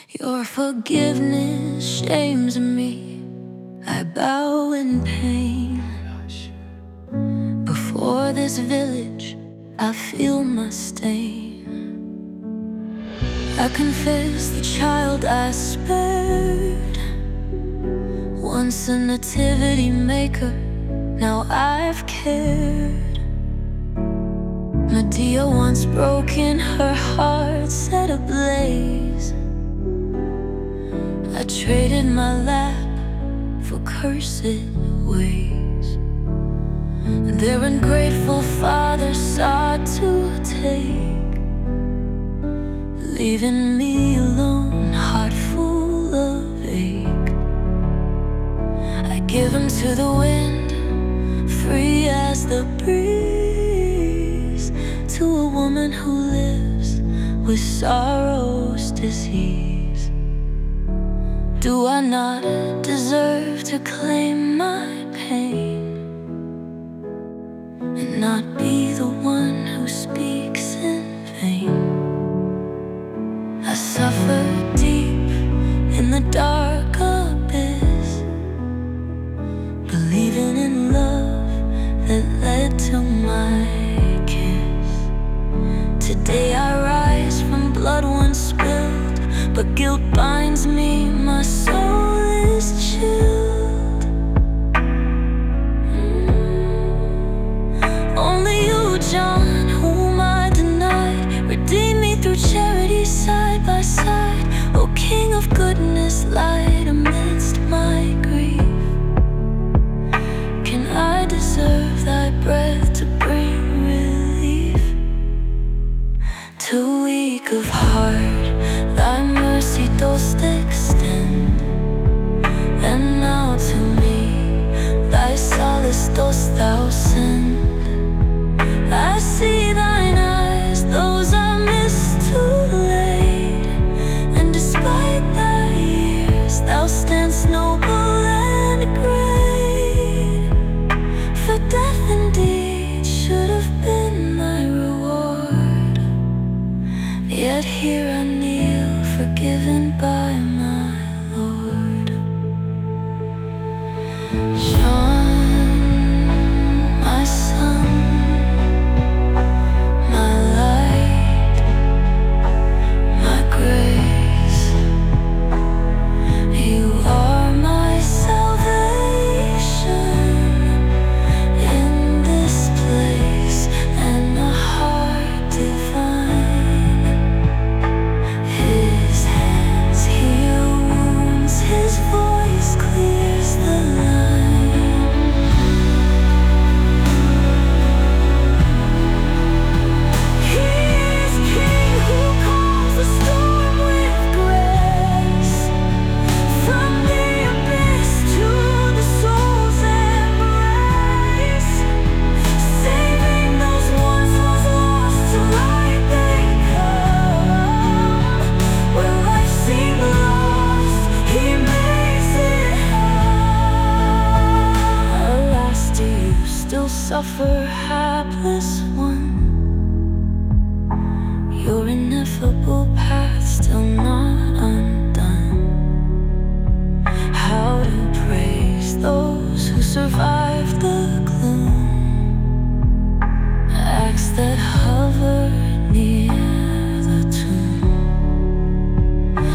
Your forgiveness shames me. I bow in pain. Before this village, I feel my stain. I confess the child I spared, once a nativity maker, now I've cared. Medea once broken, her heart set ablaze. I traded my lap for cursed ways. Their ungrateful father sought to take, leaving me alone, heart full of ache. I give him to the wind, free as the breeze, to a woman who lives with sorrow's disease. Do I not deserve to claim my pain, and not be the one who speaks in vain? I suffer deep in the dark abyss, believing in love that led to my kiss. Today I rise from blood once spilled, but guilt binds me, my soul is chilled. Only you, John, whom I denied, redeem me through charity side by side. O King of goodness, light amidst my grief. Can I deserve thy breath to bring relief? Too weak of heart, thy mercy dost extend, and now to me thy solace dost thou send. I see thine eyes, those I missed too late, and despite thy years thou standst noble and great. For death indeed should have been thy reward, yet here I kneel, forgiven by my